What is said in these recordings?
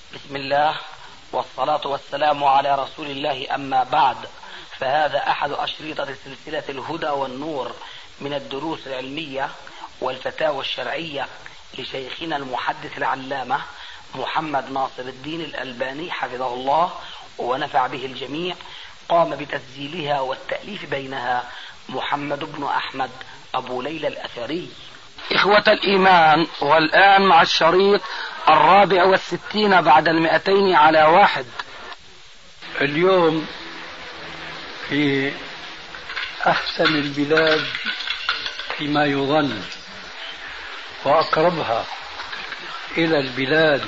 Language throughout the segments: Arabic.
بسم الله والصلاة والسلام على رسول الله، أما بعد، فهذا أحد أشرطة سلسلة الهدى والنور من الدروس العلمية والفتاوى الشرعية لشيخنا المحدث العلامة محمد ناصر الدين الألباني حفظه الله ونفع به الجميع. قام بتسجيلها والتأليف بينها محمد بن أحمد أبو ليلى الأثري. إخوة الإيمان، والآن مع الشريط 64 بعد 200 على 1. اليوم في أحسن البلاد فيما يظن وأقربها إلى البلاد،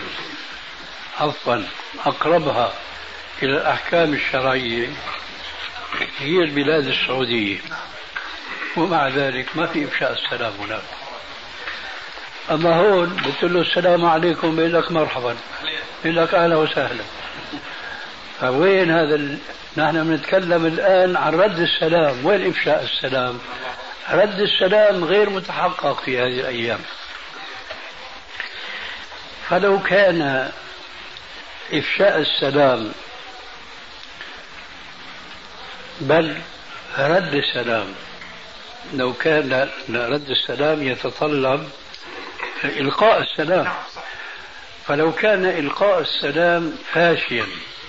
أقربها إلى الأحكام الشرعية هي البلاد السعودية، ومع ذلك ما في إفشاء السلام هناك. أما هون بتقول له السلام عليكم بيقول لك مرحبا، بيقول لك أهلا وسهلا. فوين هذا نحن بنتكلم الآن عن رد السلام، وين إفشاء السلام؟ رد السلام غير متحقق في هذه الأيام. فلو كان إفشاء السلام بل رد السلام، لو كان رد السلام يتطلب إلقاء السلام، فلو كان إلقاء السلام فاشيا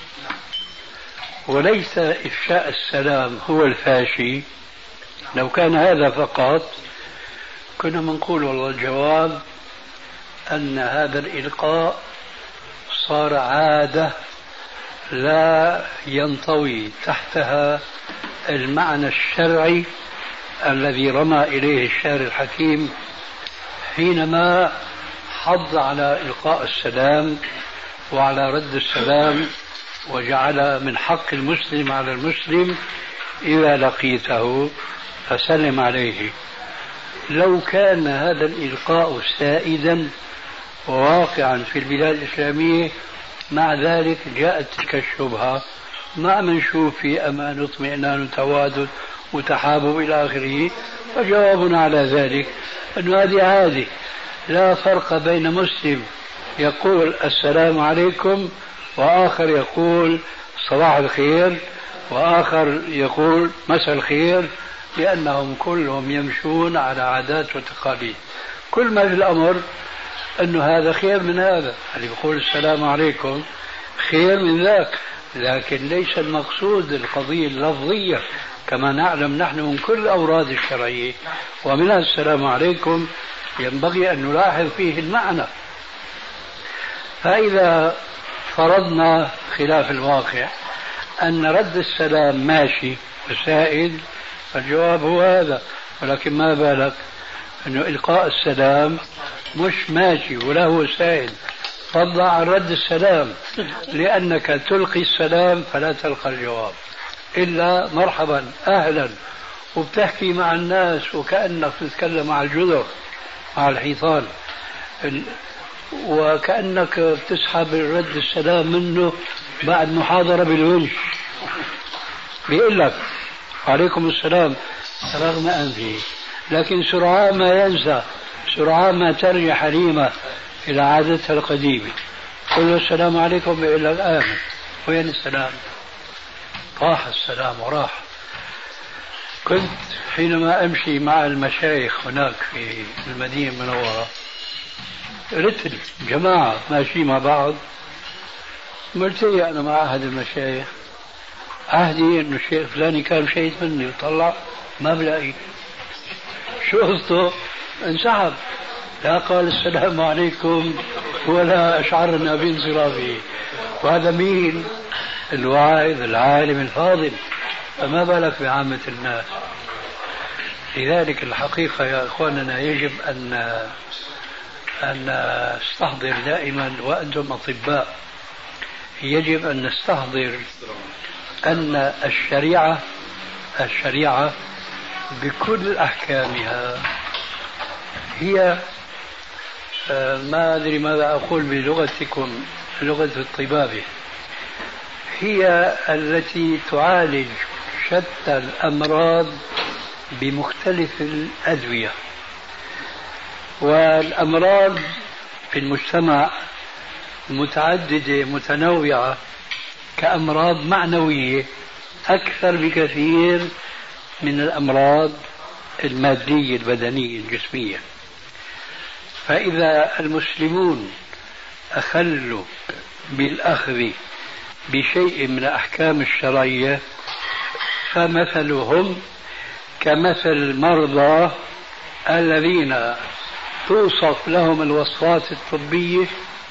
وليس إفشاء السلام هو الفاشي، لو كان هذا فقط كنا منقول والله الجواب أن هذا الإلقاء صار عادة لا ينطوي تحتها المعنى الشرعي الذي رمى إليه الشاعر الحكيم حينما حض على إلقاء السلام وعلى رد السلام، وجعل من حق المسلم على المسلم إذا لقيته فسلم عليه. لو كان هذا الإلقاء سائدا وواقعا في البلاد الإسلامية، مع ذلك جاءت تلك الشبهة: ما منشوف في أمان اطمئنان وتوادد وتحابب إلى آخره. فجوابنا على ذلك أن هذه عادة، لا فرق بين مسلم يقول السلام عليكم وآخر يقول صباح الخير وآخر يقول مساء الخير، لأنهم كلهم يمشون على عادات وتقاليد. كل ما في الأمر أنه هذا خير من هذا، اللي يقول السلام عليكم خير من ذاك، لكن ليس المقصود القضية اللفظية كما نعلم نحن من كل الأوراد الشرعية، ومنها السلام عليكم ينبغي أن نلاحظ فيه المعنى. فإذا فرضنا خلاف الواقع أن رد السلام ماشي وسائد، فالجواب هو هذا. ولكن ما بالك أنه إلقاء السلام مش ماشي ولا هو سائد، فضل عن رد السلام، لأنك تلقي السلام فلا تلقى الجواب إلا مرحبا أهلا، وبتحكي مع الناس وكأنك تتكلم مع الجدر مع الحيطان، وكأنك بتسحب رد السلام منه بعد محاضرة بالونش، بيقول لك عليكم السلام رغم أنفه، لكن سرعان ما ينسى، سرعان ما ترجع حليمة إلى عادتها القديمة، قل له السلام عليكم بيقول لك آمن. وين السلام؟ طاح السلام وراح. كنت حينما أمشي مع المشايخ هناك في المدينة المنورة، رتل جماعة ماشي مع بعض، ملتقي أنا مع أحد المشايخ، عهدي إنه الشيخ فلاني كان شهيد مني، وطلع ما بلاقي شو قصته، انسحب، لا قال السلام عليكم ولا أشعرنا بانصرافه. وهذا مين؟ الواعظ العالم الفاضل، فما بالك بعامة الناس. لذلك الحقيقة يا إخواننا يجب أن نستحضر دائما، وأنتم أطباء، يجب أن نستحضر أن الشريعة بكل أحكامها هي ما أدري ماذا أقول بلغتكم، لغة الطبابة، هي التي تعالج شتى الأمراض بمختلف الأدوية. والأمراض في المجتمع متعددة متنوعة كأمراض معنوية أكثر بكثير من الأمراض المادية البدنية الجسمية. فإذا المسلمون أخلوا بالأخذ بشيء من الأحكام الشرعية فمثلهم كمثل المرضى الذين توصف لهم الوصفات الطبية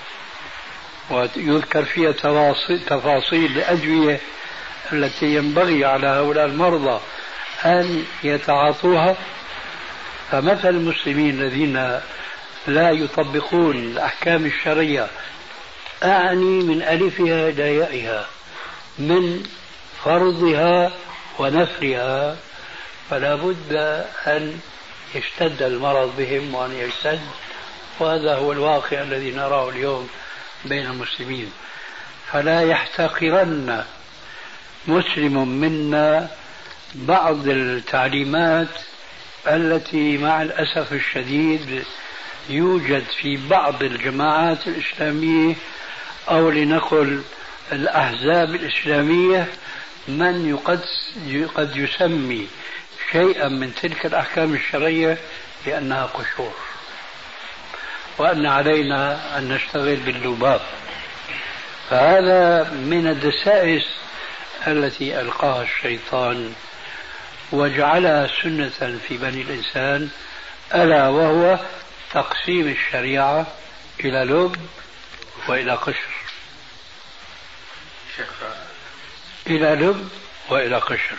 ويذكر فيها تفاصيل الأدوية التي ينبغي على هؤلاء المرضى أن يتعاطوها. فمثل المسلمين الذين لا يطبقون الأحكام الشرعية، أعني من ألفها إلى يائها، من فرضها ونفرها، فلا بد أن يشتد المرض بهم وأن يشتد، وهذا هو الواقع الذي نراه اليوم بين المسلمين. فلا يحتقرن مسلم منا بعض التعليمات التي مع الأسف الشديد يوجد في بعض الجماعات الإسلامية أو لنقل الأحزاب الإسلامية من قد يسمي شيئا من تلك الأحكام الشرعية لأنها قشور، وأن علينا أن نشتغل باللباب. فهذا من الدسائس التي ألقاها الشيطان وجعلها سنة في بني الإنسان، ألا وهو تقسيم الشريعة إلى لب وإلى قشر، إلى لب وإلى قشر.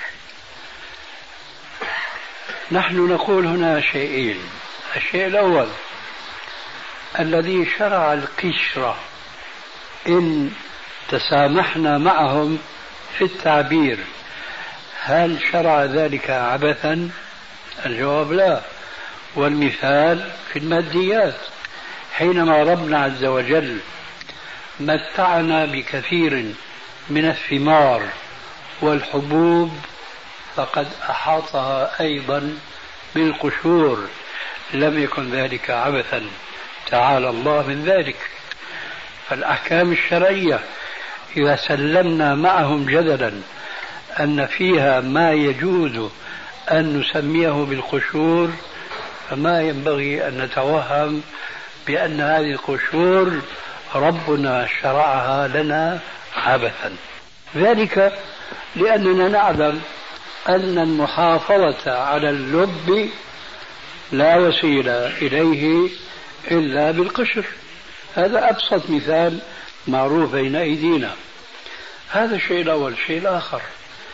نحن نقول هنا شيئين. الشيء الأول الذي شرع القشرة إن تسامحنا معهم في التعبير، هل شرع ذلك عبثا؟ الجواب لا. والمثال في الماديات، حينما ربنا عز وجل متعنا بكثير من الثمار والحبوب فقد أحاطها أيضا بالقشور، لم يكن ذلك عبثا، تعالى الله من ذلك. فالأحكام الشرعية إذا سلمنا معهم جدلا أن فيها ما يجوز أن نسميه بالقشور، فما ينبغي أن نتوهم بأن هذه القشور ربنا شرعها لنا عبثا. ذلك لأننا نعلم أن المحافظة على اللب لا وسيلة إليه إلا بالقشر. هذا أبسط مثال معروف بين أيدينا. هذا الشيء الأول. الشيء الآخر،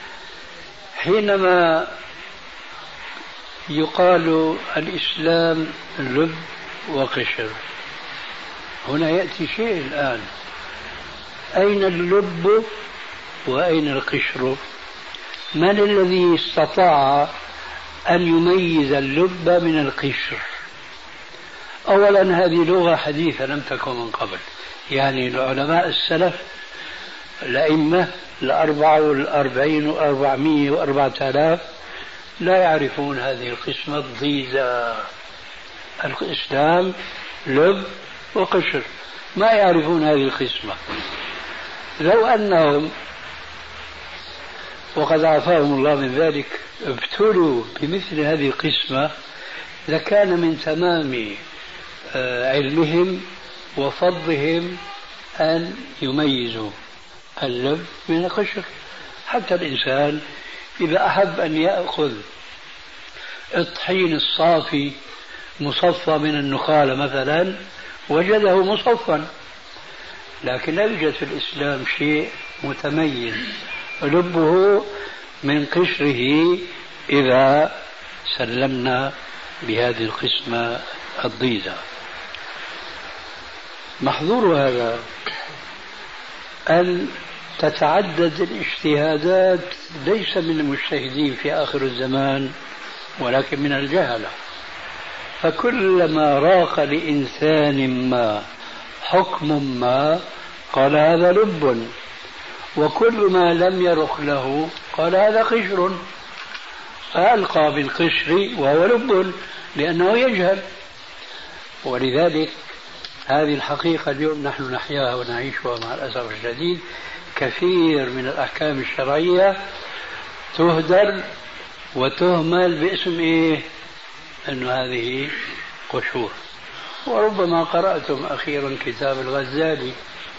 حينما يقال الإسلام لب وقشر، هنا يأتي شيء الآن، أين اللب وأين القشر؟ من الذي استطاع أن يميز اللب من القشر؟ أولا هذه لغة حديثة لم تكن من قبل، يعني العلماء السلف الأئمة 44 و400 و4000 لا يعرفون هذه القسمة الضيزة. الإسلام لب وقشر، ما يعرفون هذه القسمة. لو أنهم وقد عافاهم الله من ذلك ابتلوا بمثل هذه القسمة لكان من تمام علمهم وفضلهم أن يميزوا اللب من القشر. حتى الإنسان إذا أحب أن يأخذ الطحين الصافي مصفى من النخالة مثلا وجده مصفا، لكن لا يوجد في الإسلام شيء متميز لبه من قشره إذا سلمنا بهذه القسمة الضيزة. محظور هذا أن تتعدد الاجتهادات ليس من المجتهدين في آخر الزمان ولكن من الجهلة، فكلما راق لإنسان ما حكم ما قال هذا لب، وكل ما لم يرق له قال هذا قشر، فألقى بالقشر وهو لب لأنه يجهل. ولذلك هذه الحقيقة اليوم نحن نحياها ونعيشها مع الأسف الشديد. كثير من الأحكام الشرعية تهدر وتهمل باسم إيه؟ أنه هذه قشور. وربما قرأتم أخيرا كتاب الغزالي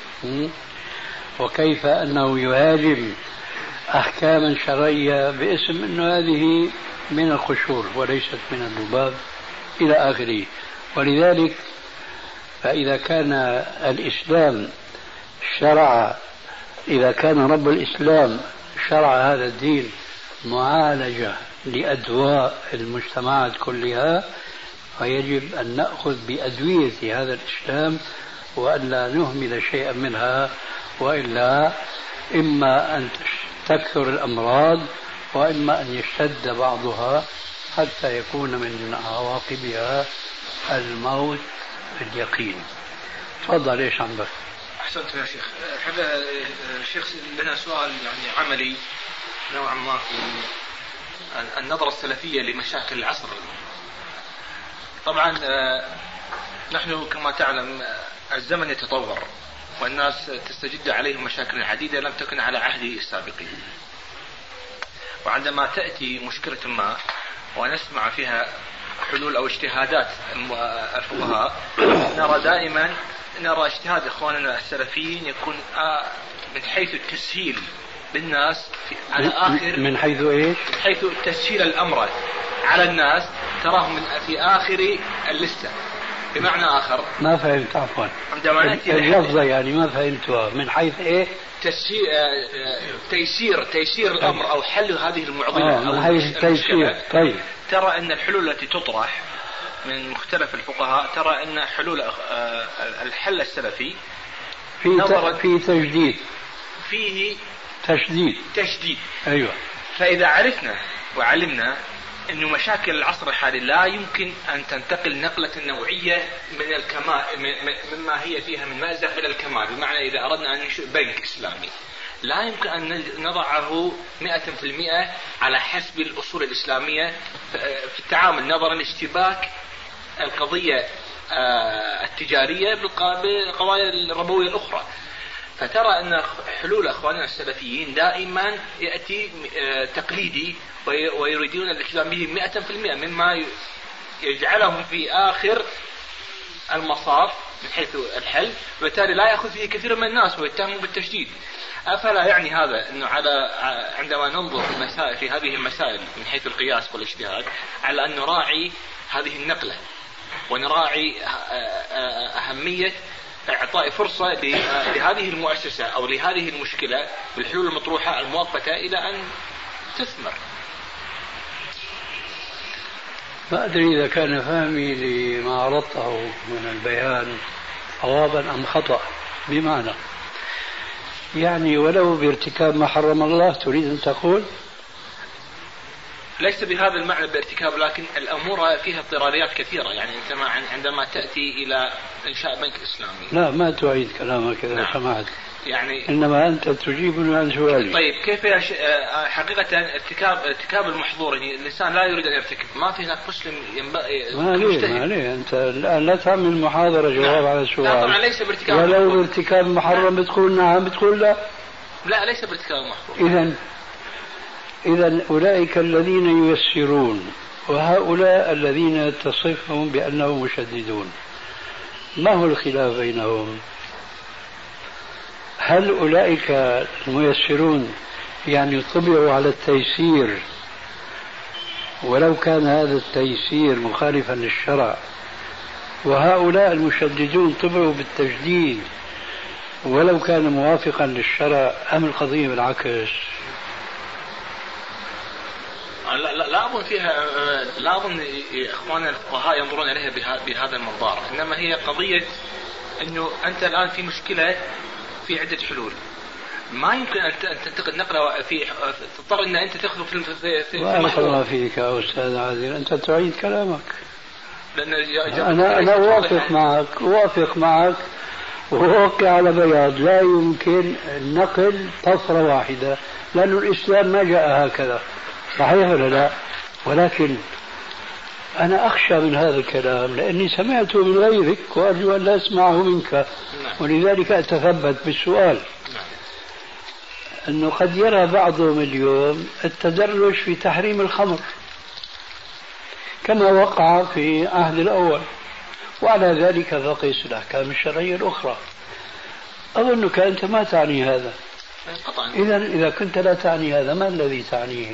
وكيف أنه يهاجم أحكاما شرعية باسم أنه هذه من القشور وليست من الذباب إلى آخره. ولذلك فإذا كان الإسلام شرع، إذا كان رب الإسلام شرع هذا الدين معالجة لأدواء المجتمعات كلها، فيجب أن نأخذ بأدوية هذا الإسلام وأن لا نهمل شيئا منها، وإلا إما أن تكثر الأمراض وإما أن يشتد بعضها حتى يكون من عواقبها الموت اليقين. تفضل. ايش عم بك؟ احسنت يا شيخ. هذا الشيخ لنا سؤال يعني عملي نوعا ما في النظرة السلفية لمشاكل العصر. طبعا نحن كما تعلم الزمن يتطور والناس تستجد عليهم مشاكل عديدة لم تكن على عهد السابقين، وعندما تأتي مشكلة ما ونسمع فيها حلول أو اجتهادات الفقهاء نرى اجتهاد إخواننا السلفيين يكون من حيث التسهيل للناس على آخر، من حيث إيش؟ من حيث تسهيل الأمر على الناس تراهم في آخر اللستة. بمعنى آخر ما فهمت، عفوا، عندما نأتي اللفظة يعني ما فهمتها. من حيث إيه؟ تيسير الأمر أو حل هذه المعضلة من حيث التيسير. طيب، ترى أن الحلول التي تطرح من مختلف الفقهاء ترى أن حلول الحل السلفي في تجديد، فيه تشديد. أيوة. فإذا عرفنا وعلمنا أن مشاكل العصر الحالي لا يمكن أن تنتقل نقلة نوعية من الكمال مما هي فيها من مأزق إلى الكمال، بمعنى إذا أردنا أن ننشئ بنك إسلامي لا يمكن أن نضعه 100% على حسب الأصول الإسلامية في التعامل، نظرا لاشتباك القضية التجارية بالقضايا الربوية الأخرى. فترى أن حلول أخواننا السلفيين دائما يأتي تقليدي ويريدون الالتزام به 100% مما يجعلهم في آخر المصاف من حيث الحل، وبالتالي لا يأخذ فيه كثير من الناس ويتهموا بالتشديد. أفلا يعني هذا أنه عندما ننظر في هذه المسائل من حيث القياس والاجتهاد على أن نراعي هذه النقلة ونراعي أهمية إعطاء فرصة لهذه المؤسسة أو لهذه المشكلة بالحلول المطروحة المؤقتة إلى أن تثمر. ما أدري إذا كان فهمي لما عرضته من البيان صوابا أم خطأ. بمعنى يعني ولو بارتكاب ما حرم الله تريد أن تقول؟ ليس بهذا المعنى بارتكاب، لكن الأمور فيها اضطراريات كثيرة. يعني أنت عندما تأتي إلى إنشاء بنك إسلامي. لا، ما تعيد كلامك إذا سمحت. يعني إنما أنت تجيبني عن سؤالي. طيب كيف حقيقة ارتكاب المحظور؟ يعني الإنسان لا يريد أن يرتكب، ما في هناك مسلم ينبغي. ما عليه أنت الآن لا تعمل محاضرة جواب على السؤال. لا طبعا ليس بارتكاب. ولو بارتكاب محرم بتقول نعم، بتقول لا. لا ليس بارتكاب محظور. إذا أولئك الذين ييسرون وهؤلاء الذين تصفهم بأنهم مشددون، ما هو الخلاف بينهم؟ هل أولئك الميسرون يعني طبعوا على التيسير ولو كان هذا التيسير مخالفا للشرع، وهؤلاء المشددون طبعوا بالتجديد ولو كان موافقا للشرع، أم القضية بالعكس؟ لا أظن فيها، لا أظن إخواننا الفقهاء ينظرون إليها بهذا المنظار، إنما هي قضية أنه أنت الآن في مشكلة في عدة حلول، ما يمكن أن تنتقل نقلة في تضطر أن أنت تأخذ في بارك الله فيك يا أستاذ عادل، أنت تعيد كلامك. لأن أنا أوافق معك وأوقع على بياض. لا يمكن نقل طفرة واحدة، لأن الإسلام ما جاء هكذا، صحيح ولا لا؟ ولكن أنا أخشى من هذا الكلام لأني سمعته من غيرك وأرجو أن لا أسمعه منك، ولذلك أتثبت بالسؤال. أنه قد يرى بعضهم اليوم التدرج في تحريم الخمر كما وقع في عهد الأول، وعلى ذلك فقيس الأحكام الشرعية الأخرى. أظنك أنت ما تعني هذا. إذا كنت لا تعني هذا، ما الذي تعنيه؟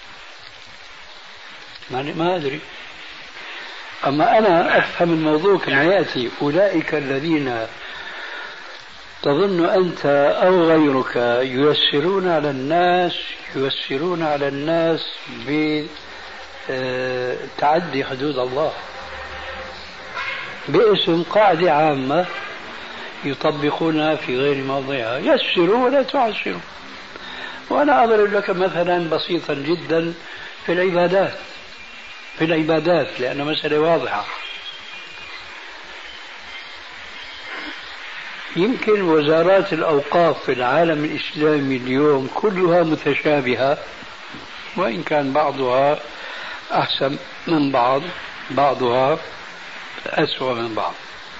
ما أدري. أما أنا أفهم الموضوع كما يأتي. أولئك الذين تظن أنت أو غيرك ييسرون على الناس بتعدي حدود الله باسم قاعدة عامة يطبقونها في غير موضعها. يسروا ولا تعسروا. وأنا أضرب لك مثلا بسيطا جدا في العبادات لأن مسألة واضحة. يمكن وزارات الأوقاف في العالم الإسلامي اليوم كلها متشابهة، وإن كان بعضها أحسن من بعضها أسوأ من بعض.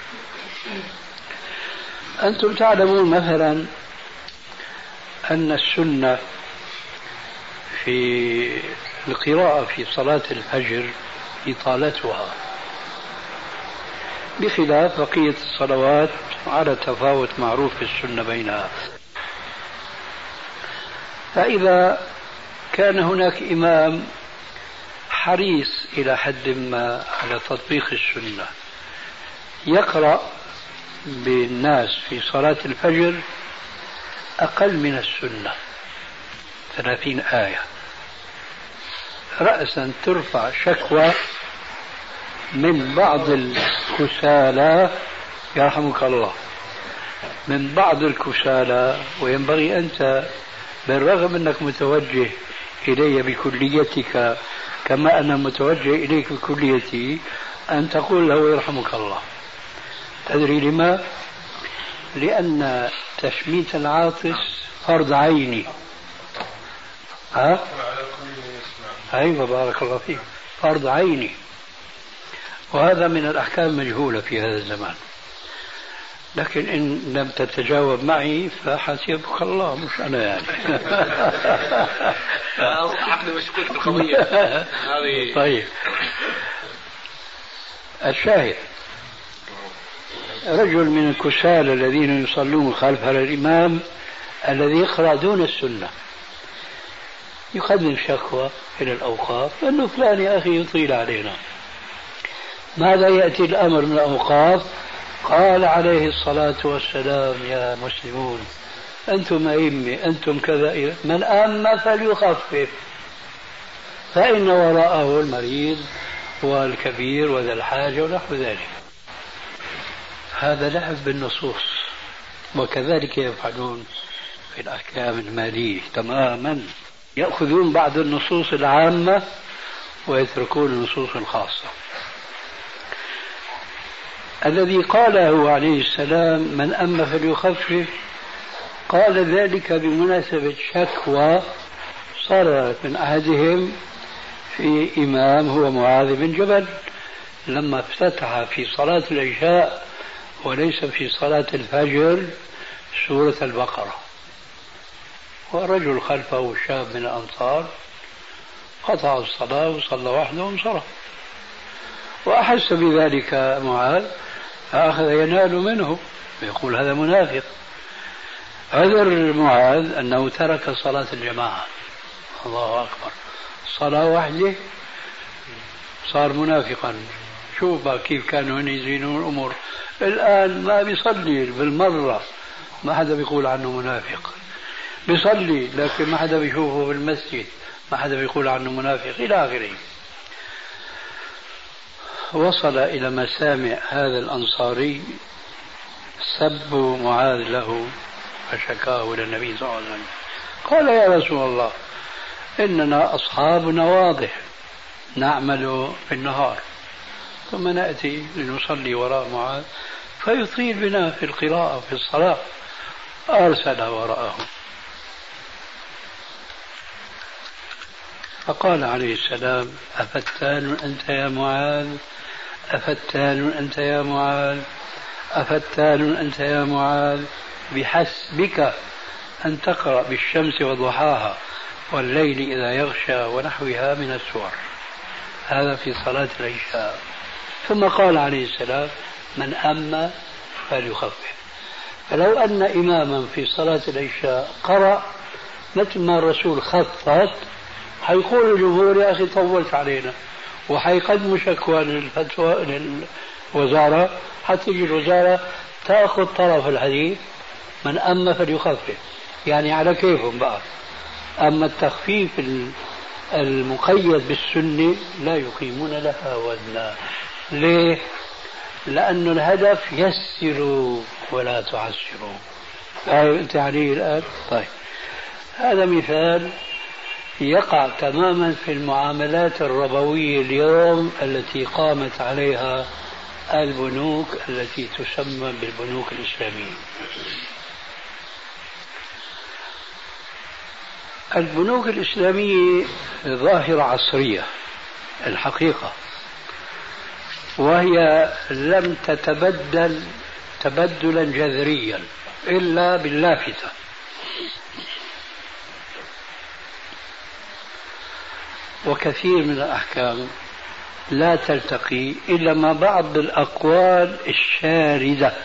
أنتم تعلمون مثلا أن السنة في القراءة في صلاة الفجر إطالتها بخلاف بقية الصلوات على تفاوت معروف في السنة بينها. فإذا كان هناك إمام حريص إلى حد ما على تطبيق السنة يقرأ بالناس في صلاة الفجر أقل من السنة 30 آية، رأسا ترفع شكوى من بعض الكسالى يرحمك الله، من بعض الكسالى. وينبغي أنت بالرغم أنك متوجه إلي بكليتك كما أنا متوجه إليك بكليتي أن تقول له يرحمك الله. تدري لما؟ لأن تشميت العاطس فرض عيني. أيوة بارك الله فيك، فرض عيني، وهذا من الأحكام المجهولة في هذا الزمان. لكن إن لم تتجاوب معي فحسبك الله مش أنا يعني. عقل مشكوك في القضية هذه. طيب الشاهد رجل من الكسالى الذين يصلون خلف الإمام الذي يقرأ دون السنة يقدم شكوى إلى الأوقاف أنه فلان يا أخي يطيل علينا. ماذا يأتي الأمر من الأوقاف؟ قال عليه الصلاة والسلام يا مسلمون أنتم أئمة أنتم كذا، من أما فليخفف فإن وراءه المريض والكبير وذا الحاجة ونحو ذلك. هذا لعب بالنصوص، وكذلك يفعلون في الأحكام المالية تماما، يأخذون بعض النصوص العامة ويتركون النصوص الخاصة. الذي قاله عليه السلام من أما فليخفف قال ذلك بمناسبة شكوى صارت من أحدهم في إمام هو معاذ بن جبل لما افتتح في صلاة العشاء وليس في صلاة الفجر سورة البقرة، ورجل خلفه شاب من الأنصار قطع الصلاة وصلى وحده وانصرف، وأحس بذلك معاذ فأخذ ينال منه ويقول هذا منافق. عذر معاذ أنه ترك صلاة الجماعة. الله أكبر، صلاة واحدة صار منافقا. شوف كيف كانوا يزينون الأمور. الآن ما بيصلي بالمرة ما حدا بيقول عنه منافق، بيصلي لكن ما حدا بيشوفه بالمسجد ما حدا بيقول عنه منافق إلى آخره. وصل إلى مسامع هذا الأنصاري سب معاذ له فشكاه إلى النبي صلى الله عليه وسلم. قال يا رسول الله إننا أصحاب نواضح نعمل في النهار ثم نأتي لنصلي وراء معاذ فيطيل بنا في القراءة في الصلاة. أرسل وراءه. فقال عليه السلام: أفتان أنت يا معاذ، أفتان أنت يا معاذ، أفتان أنت يا معاذ، بحسبك أن تقرأ بالشمس وضحاها والليل إذا يغشى ونحوها من السور. هذا في صلاة العشاء. ثم قال عليه السلام: من أما فليخفف. فلو أن إماما في صلاة العشاء قرأ مثل ما الرسول خفف، حيقول الجمهور: يا أخي طولت علينا، وحيقدموا شكوى للفتوى للوزارة، حتى تجي الوزارة تأخذ طرف الحديث من أما فليخفف، يعني على كيفهم بقى. أما التخفيف المقيد بالسنة لا يقيمون لها وزنا. ليه؟ لأن الهدف يسروا ولا تعسروا. أنت عليه الآن؟ طيب، هذا مثال يقع تماما في المعاملات الربوية اليوم التي قامت عليها البنوك التي تسمى بالبنوك الإسلامية. البنوك الإسلامية ظاهرة عصرية الحقيقة، وهي لم تتبدل تبدلا جذريا إلا باللافتة. وكثير من الأحكام لا تلتقي إلا مع بعض الأقوال الشاردة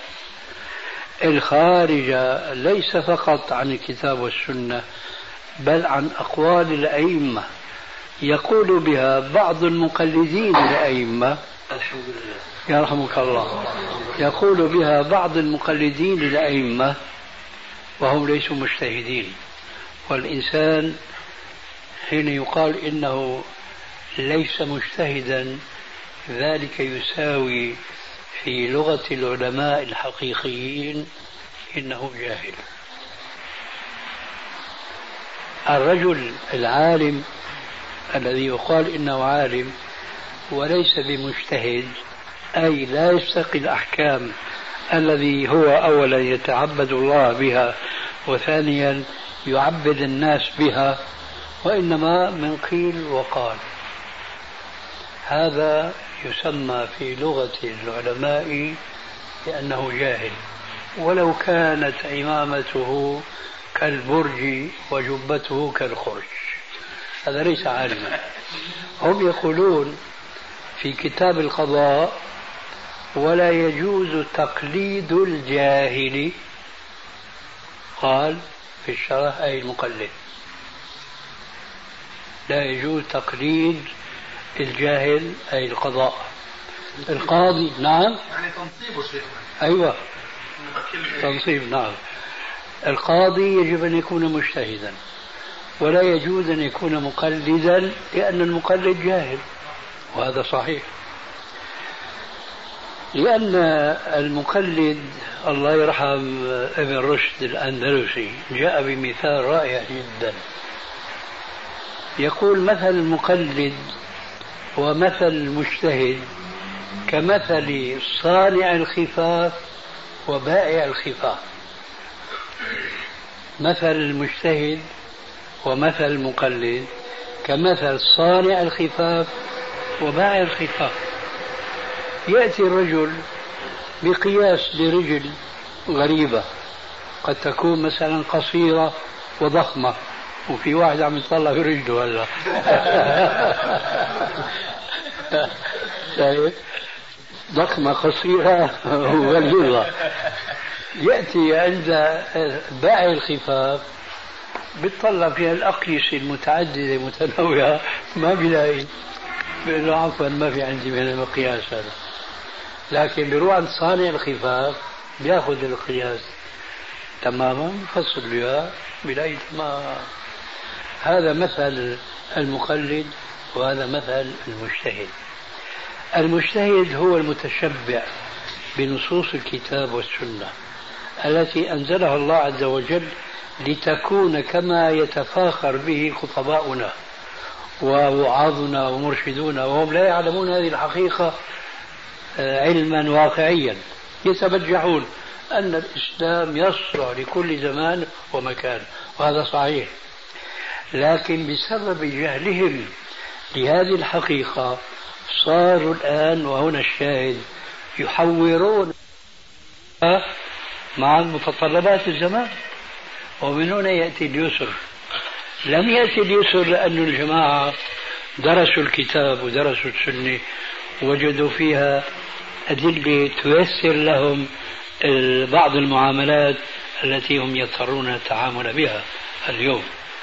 الخارجة ليس فقط عن الكتاب والسنة، بل عن أقوال الأئمة يقول بها بعض المقلدين للأئمة. الحمد لله يرحمك الله. يقول بها بعض المقلدين للأئمة وهم ليسوا مجتهدين. والإنسان حين يقال إنه ليس مجتهدا، ذلك يساوي في لغة العلماء الحقيقيين إنه جاهل. الرجل العالم الذي يقال إنه عالم وليس بمجتهد، أي لا يستقي الأحكام الذي هو أولا يتعبد الله بها وثانيا يعبد الناس بها، وإنما من قيل وقال. هذا يسمى في لغة العلماء بأنه جاهل، ولو كانت عمامته كالبرج وجبته كالخرج، هذا ليس عالما. هم يقولون في كتاب القضاء: ولا يجوز تقليد الجاهل. قال في الشرح أي المقلد. لا يجوز تقليد الجاهل أي القضاء. القاضي نعم، يعني تنصيبه شيخنا. أيوة تنصيب. نعم، القاضي يجب أن يكون مجتهدا، ولا يجوز أن يكون مقلدا، لأن المقلد جاهل، وهذا صحيح. لأن المقلد، الله يرحم ابن رشد الأندلسي، جاء بمثال رائع جدا. يقول: مثل المقلد ومثل المجتهد كمثل صانع الخفاف وبائع الخفاف. مثل المجتهد ومثل المقلد كمثل صانع الخفاف وبائع الخفاف. يأتي الرجل بقياس لرجل غريبة، قد تكون مثلا قصيرة وضخمة، وفي واحد عم يطلع في رجله هلا ضخمة قصيرة وغليظة. يأتي عند بائع الخفاف بيطلع فيها الأقيسة المتعددة المتنوعة، ما بيلاقي، بيقول له: عفوا ما في عندي من المقياس هذا. لكن بيروح عند صانع الخفاف بياخذ القياس تماما، بفصل له بيلاقي تمام. هذا مثل المقلد وهذا مثل المجتهد. المجتهد هو المتشبع بنصوص الكتاب والسنة التي أنزلها الله عز وجل لتكون كما يتفاخر به خطباؤنا ووعاظنا ومرشدونا، وهم لا يعلمون هذه الحقيقة علما واقعيا. يتبجحون أن الإسلام يصلح لكل زمان ومكان، وهذا صحيح. لكن بسبب جهلهم لهذه الحقيقة صاروا الآن، وهنا الشاهد، يحورون مع متطلبات الزمان. ومن هنا يأتي اليسر. لم يأتي اليسر لأن الجماعة درسوا الكتاب ودرسوا السنة وجدوا فيها أدلة تيسر لهم بعض المعاملات التي هم يضطرون التعامل بها اليوم.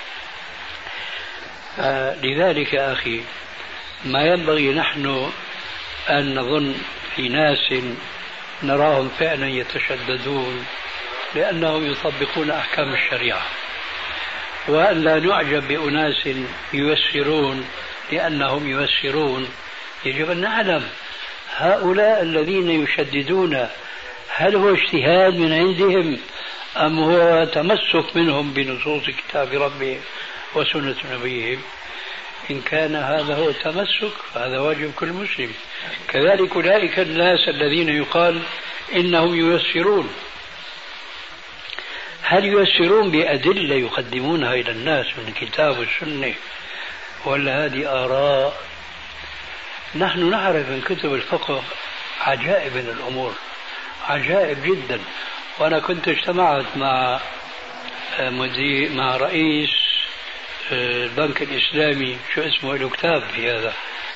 لذلك أخي ما ينبغي نحن أن نظن في ناس نراهم فعلا يتشددون لأنهم يطبقون أحكام الشريعة، وأن لا نعجب بأناس ييسرون لأنهم ييسرون. يجب أن نعلم هؤلاء الذين يشددون هل هو اجتهاد من عندهم أم هو تمسك منهم بنصوص كتاب ربهم وسنة نبيهم؟ إن كان هذا هو التمسك فهذا واجب كل مسلم. كذلك أولئك الناس الذين يقال إنهم ييسرون، هل ييسرون بأدلة يقدمونها إلى الناس من الكتاب والسنة، ولا هذه آراء؟ نحن نعرف من كتب الفقه عجائب من الأمور، عجائب جدا. وأنا كنت اجتمعت مع رئيس البنك الإسلامي، شو اسمه له كتاب في هذا؟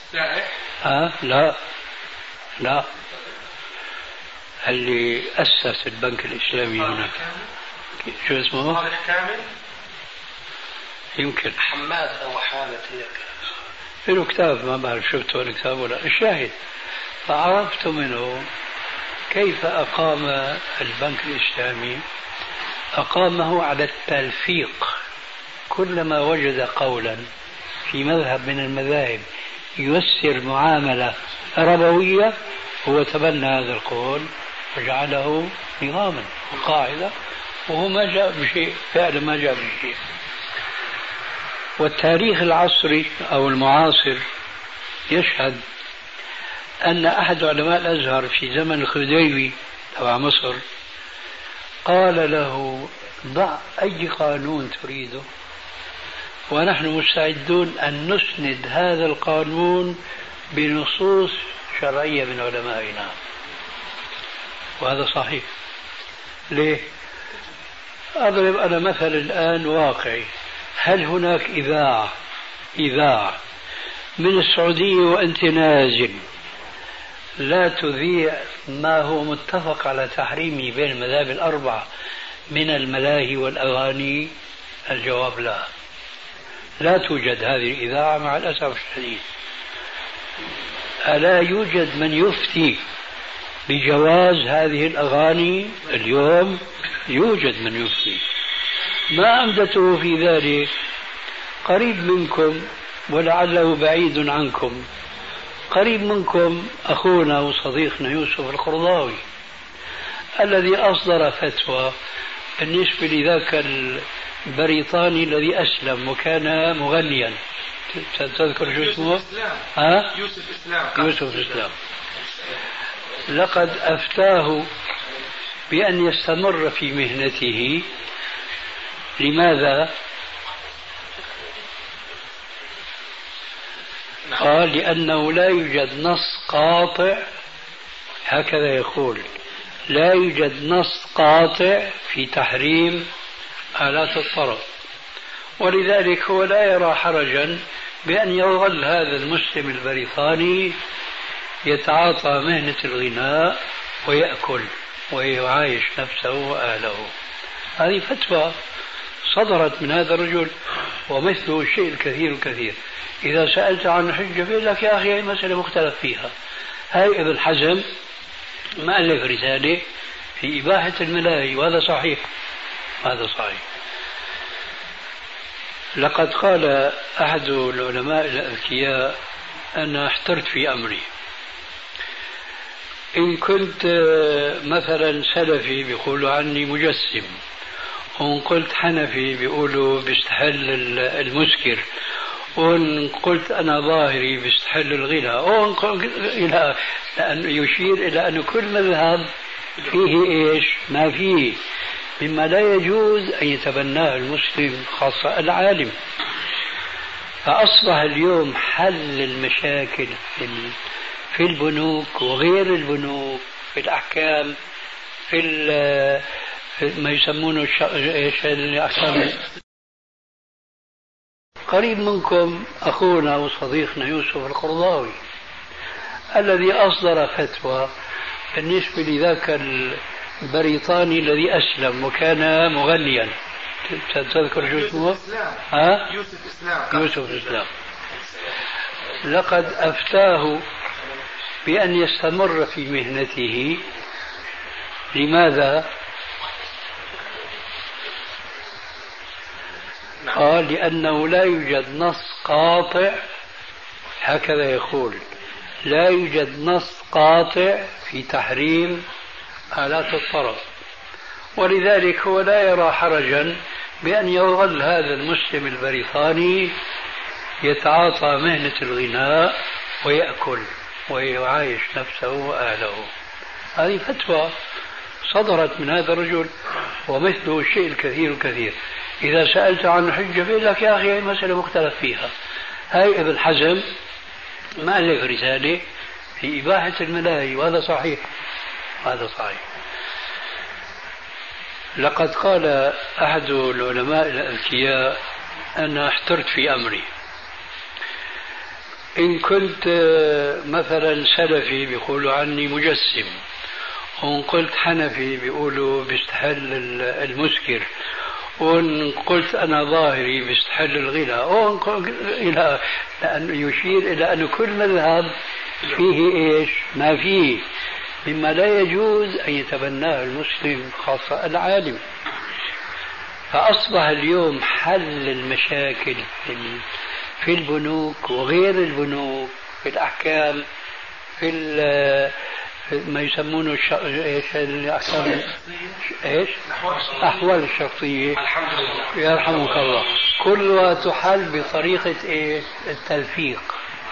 لا اللي أسس البنك الإسلامي هنا، شو اسمه؟ صالح كامل يمكن، حماد أو حامد له كتاب، ما بعرف شفته الكتاب ولا. الشاهد فعرفت منه كيف أقام البنك الإسلامي، أقامه على التلفيق. كلما وجد قولا في مذهب من المذاهب ييسر معاملة ربوية هو تبنى هذا القول وجعله نظاما وقاعدة، وهو ما جاء بشيء، فعلا ما جاء بشيء. والتاريخ العصري أو المعاصر يشهد أن أحد علماء الأزهر في زمن الخديوي تبع مصر قال له ضع أي قانون تريده ونحن مستعدون أن نسند هذا القانون بنصوص شرعية من علمائنا. وهذا صحيح. ليه؟ أضرب أنا مثل الآن واقعي. هل هناك إذاعة من السعودية وأنت نازل لا تذيع ما هو متفق على تحريمه بين المذاهب الأربعة من الملاهي والأغاني؟ الجواب لا، لا توجد هذه الإذاعة مع الأسف الشديد. ألا يوجد من يفتي بجواز هذه الأغاني اليوم؟ يوجد من يفتي. ما أمدته في ذلك قريب منكم ولعله بعيد عنكم، قريب منكم أخونا وصديقنا يوسف القرضاوي الذي أصدر فتوى بالنسبة لذاك البريطاني الذي أسلم وكان مغنيا. تذكر شو اسمه؟ يوسف الإسلام. لقد أفتاه بأن يستمر في مهنته. لماذا؟ قال لأنه لا يوجد نص قاطع، هكذا يقول، لا يوجد نص قاطع في تحريم آلات الطرب، ولذلك هو لا يرى حرجا بأن يظل هذا المسلم البريطاني يتعاطى مهنة الغناء ويأكل ويعايش نفسه وأهله. هذه فتوى صدرت من هذا الرجل، ومثله الشيء الكثير الكثير. إذا سألت عن حجة بيقول لك يا أخي هي مسألة مختلف فيها. هاي ابن حزم مؤلف رسالة في إباحة الملاهي، وهذا صحيح، هذا صحيح. لقد قال أحد العلماء الأذكياء: أنا احترت في أمري، إن كنت مثلا سلفي بيقولوا عني مجسم، وإن قلت حنفي بيقولوا بيستحل المسكر، وإن قلت أنا ظاهري بيستحل الغنى، وإن قلت إلى أن يشير إلى أن كل مذهب فيه إيش ما فيه مما لا يجوز أن يتبناه المسلم، خاصة العالم. فأصبح اليوم حل المشاكل في البنوك وغير البنوك، في الأحكام، في ما يسمونه الأحكام. قريب منكم أخونا وصديقنا يوسف القرضاوي الذي أصدر فتوى بالنسبة لذاك البريطاني الذي أسلم وكان مغنيا. تذكر شو اسمه؟ يوسف الإسلام. لقد أفتاه بأن يستمر في مهنته. لماذا؟ قال لأنه لا يوجد نص قاطع، هكذا يقول، لا يوجد نص قاطع في تحريم آلات الطرب، ولذلك هو لا يرى حرجا بأن يظل هذا المسلم البريطاني يتعاطى مهنة الغناء ويأكل ويعايش نفسه وأهله. هذه فتوى صدرت من هذا الرجل، ومثله الشيء الكثير الكثير. إذا سألت عن الحجة بيقول لك يا أخي هي مسألة مختلف فيها. هاي ابن حزم ما ألف رسالة في إباحة الملاهي، وهذا صحيح، هذا صحيح. لقد قال أحد العلماء الأذكياء: أنا احترت في أمري، إن كنت مثلا سلفي بيقولوا عني مجسم، وإن قلت حنفي بيقولوا بيستحل المسكر، وإن قلت أنا ظاهري بيستحل الغنى، إلى أن يشير إلى أن كل مذهب فيه إيش ما فيه مما لا يجوز أن يتبناه المسلم خاصة العالم. فأصبح اليوم حل المشاكل في البنوك وغير البنوك، في الأحكام، في ما يسمونه الأحوال الشخصية، يرحمك الله، كلها تحل بطريقة التلفيق.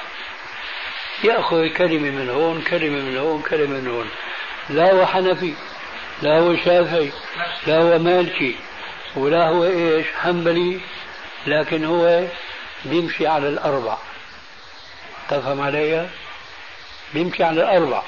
يأخذ كلمة من هون، كلمة من هون، كلمة من هون. لا هو حنفي، لا هو شافعي، لا هو مالكي، ولا هو حنبلي، لكن هو بيمشي على الأربع. تفهم علي؟ بيمشي على الأربع.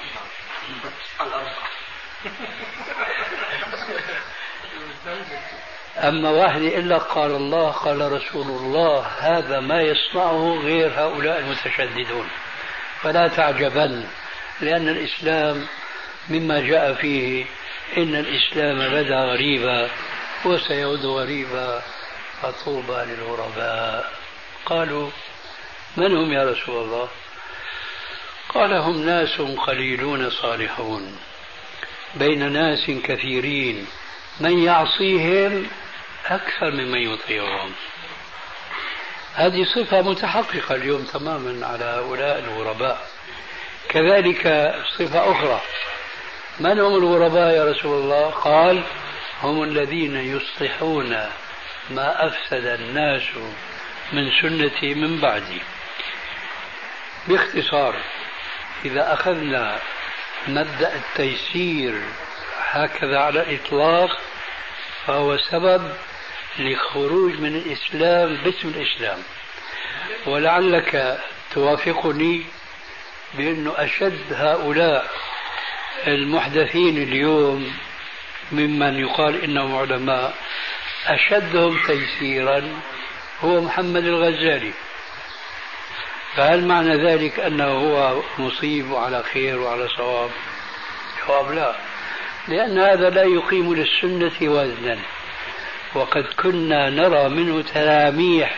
أما واحد إلا قال الله قال رسول الله، هذا ما يصنعه غير هؤلاء المتشددون. فلا تعجبن، لأن الإسلام مما جاء فيه إن الإسلام بدا غريبا وسيعود غريبا فطوبى للغرباء. قالوا: من هم يا رسول الله؟ قال: هم ناس قليلون صالحون بين ناس كثيرين من يعصيهم أكثر ممن يطيعهم. هذه صفة متحققة اليوم تماما على هؤلاء الغرباء. كذلك صفة أخرى: من هم الغرباء يا رسول الله؟ قال: هم الذين يصلحون ما أفسد الناس من سنتي من بعدي. باختصار، إذا أخذنا مبدأ التيسير هكذا على الإطلاق، فهو سبب لخروج من الإسلام باسم الإسلام. ولعلك توافقني بأنه أشد هؤلاء المحدثين اليوم ممن يقال إنهم علماء، أشدهم تيسيرا هو محمد الغزالي. فهل معنى ذلك أنه هو مصيب وعلى خير وعلى صواب؟ جواب: لا، لأن هذا لا يقيم للسنة وزنا. وقد كنا نرى منه تلاميح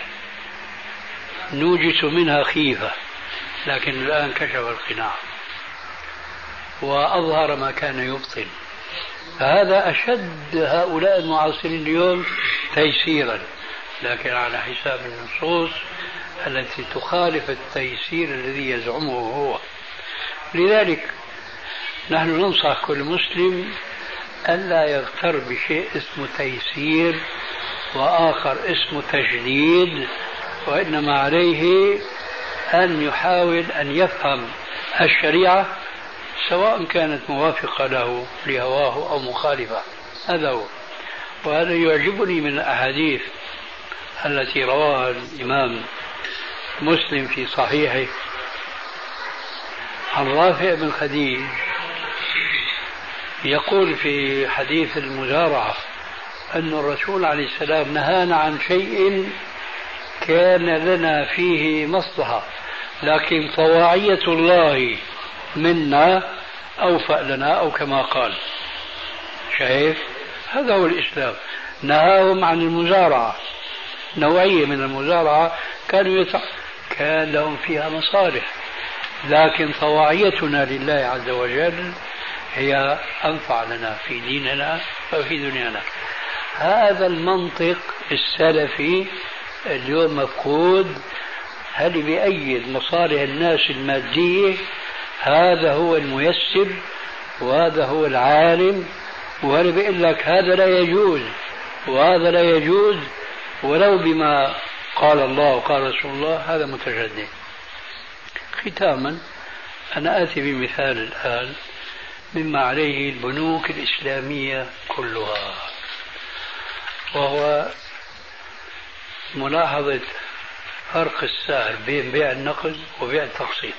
نوجس منها خيفة، لكن الآن كشف القناع وأظهر ما كان يبطن. فهذا أشد هؤلاء المعاصرين اليوم تيسيرا، لكن على حساب النصوص التي تخالف التيسير الذي يزعمه هو. لذلك نحن ننصح كل مسلم ألا يغتر بشيء اسمه تيسير وآخر اسمه تجديد، وإنما عليه أن يحاول أن يفهم الشريعة سواء كانت موافقة له لهواه أو مخالفة. هذا هو. وهذا يعجبني من الأحاديث التي رواها الإمام مسلم في صحيحه عن رافع بن خديج يقول في حديث المزارعة أن الرسول عليه السلام نهانا عن شيء كان لنا فيه مصلحة، لكن طواعية الله منا أوفأ لنا، أو كما قال. شايف؟ هذا هو الإسلام. نهاهم عن المزارعة، نوعية من المزارعة كان لهم فيها مصالح، لكن طواعيتنا لله عز وجل هي أنفع لنا في ديننا وفي دنيانا. هذا المنطق السلفي اليوم مفقود. هل بيأيد مصالح الناس المادية؟ هذا هو الميسر وهذا هو العالم. وهل بيقول لك هذا لا يجوز وهذا لا يجوز ولو بما قال الله وقال رسول الله؟ هذا متجدد. ختاما أنا آتي بمثال الآن مما عليه البنوك الإسلامية كلها، وهو ملاحظة فرق السعر بين بيع النقد وبيع التقسيط.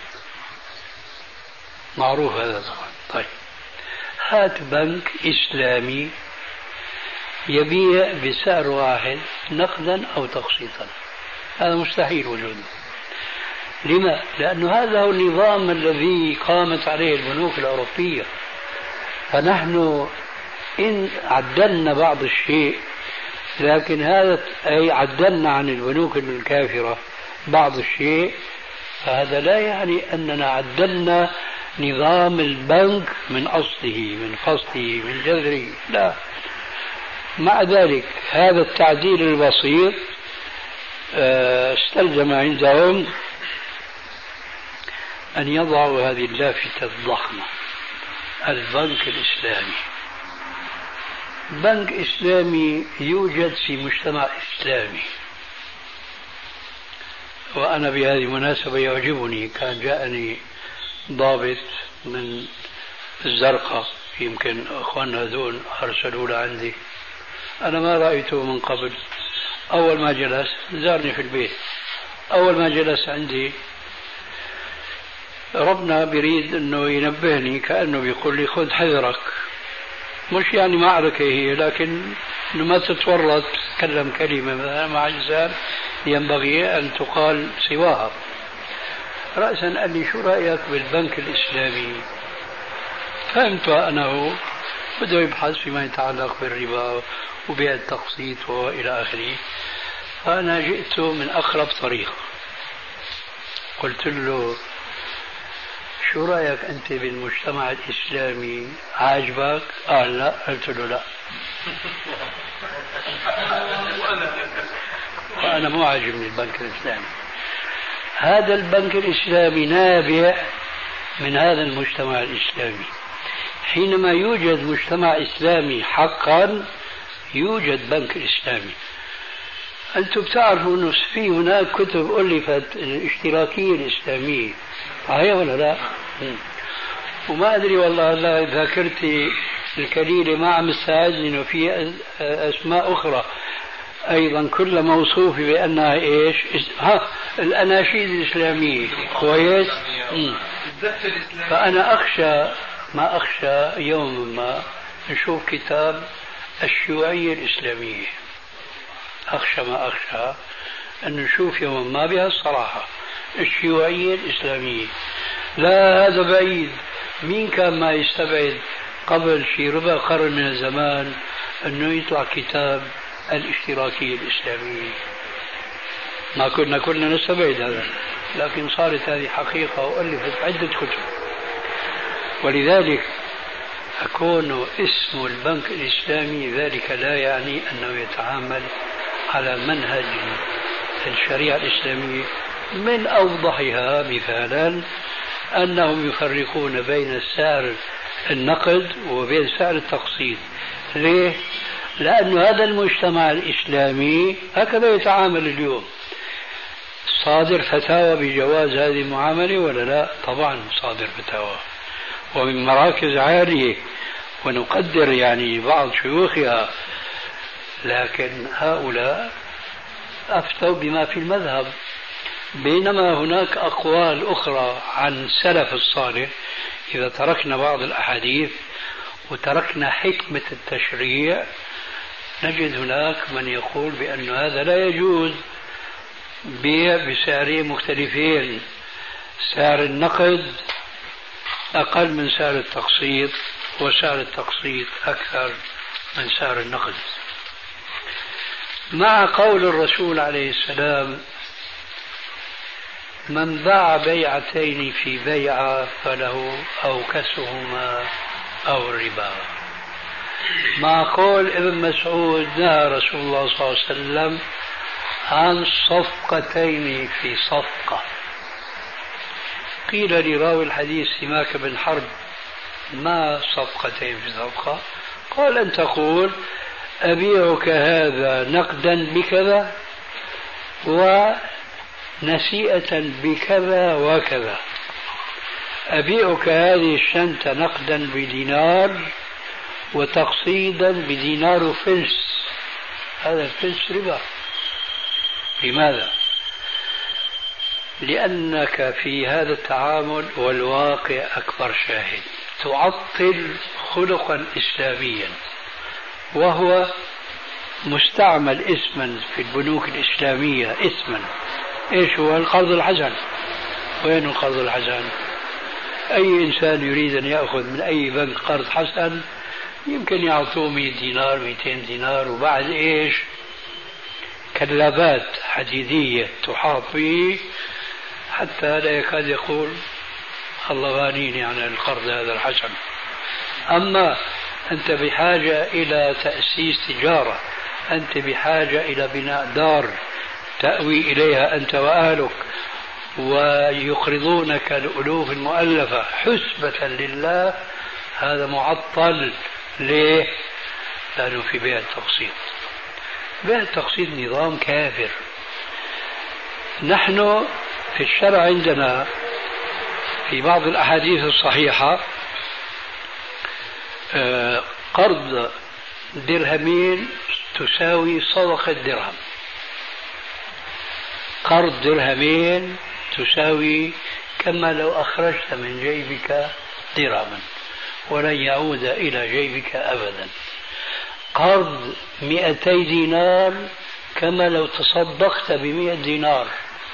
معروف هذا طبعا. طيب، هات بنك إسلامي يبيع بسعر واحد نقدا أو تقسيطا، هذا مستحيل وجوده. لما؟ لأن هذا هو النظام الذي قامت عليه البنوك الأوروبية. فنحن إن عدلنا بعض الشيء، لكن هذا أي عدلنا عن البنوك الكافرة بعض الشيء، فهذا لا يعني أننا عدلنا نظام البنك من أصله من فصله من جذره، لا. مع ذلك هذا التعديل البسيط استلزم عندهم أن يضعوا هذه اللافتة الضخمة: البنك الإسلامي. بنك إسلامي يوجد في مجتمع إسلامي. وأنا بهذه المناسبة يعجبني، كان جاءني ضابط من الزرقاء، يمكن أخواننا هذول أرسلوا لعندي، أنا ما رأيته من قبل. أول ما جلس زارني في البيت، أول ما جلس عندي ربنا بريد أنه ينبهني، كأنه بيقول لي خذ حذرك. مش يعني معركة هي، لكن أنه ما تتورط تتكلم كلمة مع إنسان ينبغي أن تقال سواها. رأسا قال لي: شو رأيك بالبنك الإسلامي؟ فهمت أنه بده يبحث فيما يتعلق بالربا وبيع التقسيط وإلى آخره. فأنا جئت من أقرب طريق، قلت له: شو رأيك أنت بالمجتمع الإسلامي؟ عاجبك؟ قال لا. قلت له: لا. وأنا مو عاجبني البنك الإسلامي. هذا البنك الإسلامي نابع من هذا المجتمع الإسلامي. حينما يوجد مجتمع إسلامي حقا يوجد بنك إسلامي. أنتم بتعرفوا أنه في هناك كتب ألفت الاشتراكية الإسلامية، صحيح ولا لا؟ وما أدري والله ذاكرتي الكليلة ما عم تساعدني، إنه في أسماء أخرى أيضا كل موصوفة بأنها إيش؟ الأناشيد الإسلامية. كويس؟ فأنا أخشى ما أخشى يوم ما نشوف كتاب الشيوعية الإسلامية. أخشى ما أخشى أن نشوف يوم ما بها الصراحة الشيوعية الإسلامية. لا، هذا بعيد. مين كان ما يستبعد قبل شي ربع قرن من الزمان أنه يطلع كتاب الاشتراكية الإسلامية؟ ما كنا نستبعد هذا، لكن صارت هذه حقيقة وألفت عدة كتب. ولذلك أكون اسم البنك الإسلامي ذلك لا يعني أنه يتعامل على منهج الشريعة الإسلامية. من أوضحها مثالا أنهم يفرقون بين سعر النقد وبين سعر التقسيط. ليه؟ لأن هذا المجتمع الإسلامي هكذا يتعامل اليوم. صادر فتاوى بجواز هذه المعاملة ولا لا؟ طبعا صادر فتاوى ومن مراكز عالية، ونقدر يعني بعض شيوخها، لكن هؤلاء أفتوا بما في المذهب. بينما هناك أقوال أخرى عن سلف الصالح. إذا تركنا بعض الأحاديث وتركنا حكمة التشريع نجد هناك من يقول بأن هذا لا يجوز بيع بسعرين مختلفين، سعر النقد أقل من سعر التقسيط وسعر التقسيط أكثر من سعر النقد، مع قول الرسول عليه السلام: من باع بيعتين في بيعة فله أو كسهما أو الربا. مع قول ابن مسعود: نهى رسول الله صلى الله عليه وسلم عن صفقتين في صفقة. قيل لراوي الحديث سماك بن حرب: ما صفقتين في صفقة؟ قال: أن تقول أبيعك هذا نقدا بكذا ونسيئة بكذا وكذا، أبيعك هذه الشنطة نقدا بدينار وتقسيطا بدينار وفلس. هذا الفلس ربا. لماذا؟ لأنك في هذا التعامل والواقع أكبر شاهد تعطل خلقا إسلاميا، وهو مستعمل اسما في البنوك الإسلامية، اسما إيش هو؟ القرض الحسن. وين القرض الحسن؟ أي إنسان يريد أن يأخذ من أي بنك قرض حسن يمكن يعطوه 100 دينار 200 دينار، وبعد إيش؟ كلابات حديدية تحاط به حتى لا يكاد يقول الله غانيني عن القرض هذا الحسن. أما أنت بحاجة إلى تأسيس تجارة، أنت بحاجة إلى بناء دار تأوي إليها أنت وأهلك، ويقرضونك الألوف المؤلفة حسبة لله، هذا معطل. ليه؟ لأنه في بيع التقسيط. بيع التقسيط نظام كافر. نحن في الشرع عندنا في بعض الأحاديث الصحيحة قرض درهمين تساوي صدقة درهم. قرض درهمين تساوي كما لو أخرجت من جيبك درهما ولن يعود إلى جيبك أبدا. قرض 200 دينار كما لو تصدقت ب100 دينار.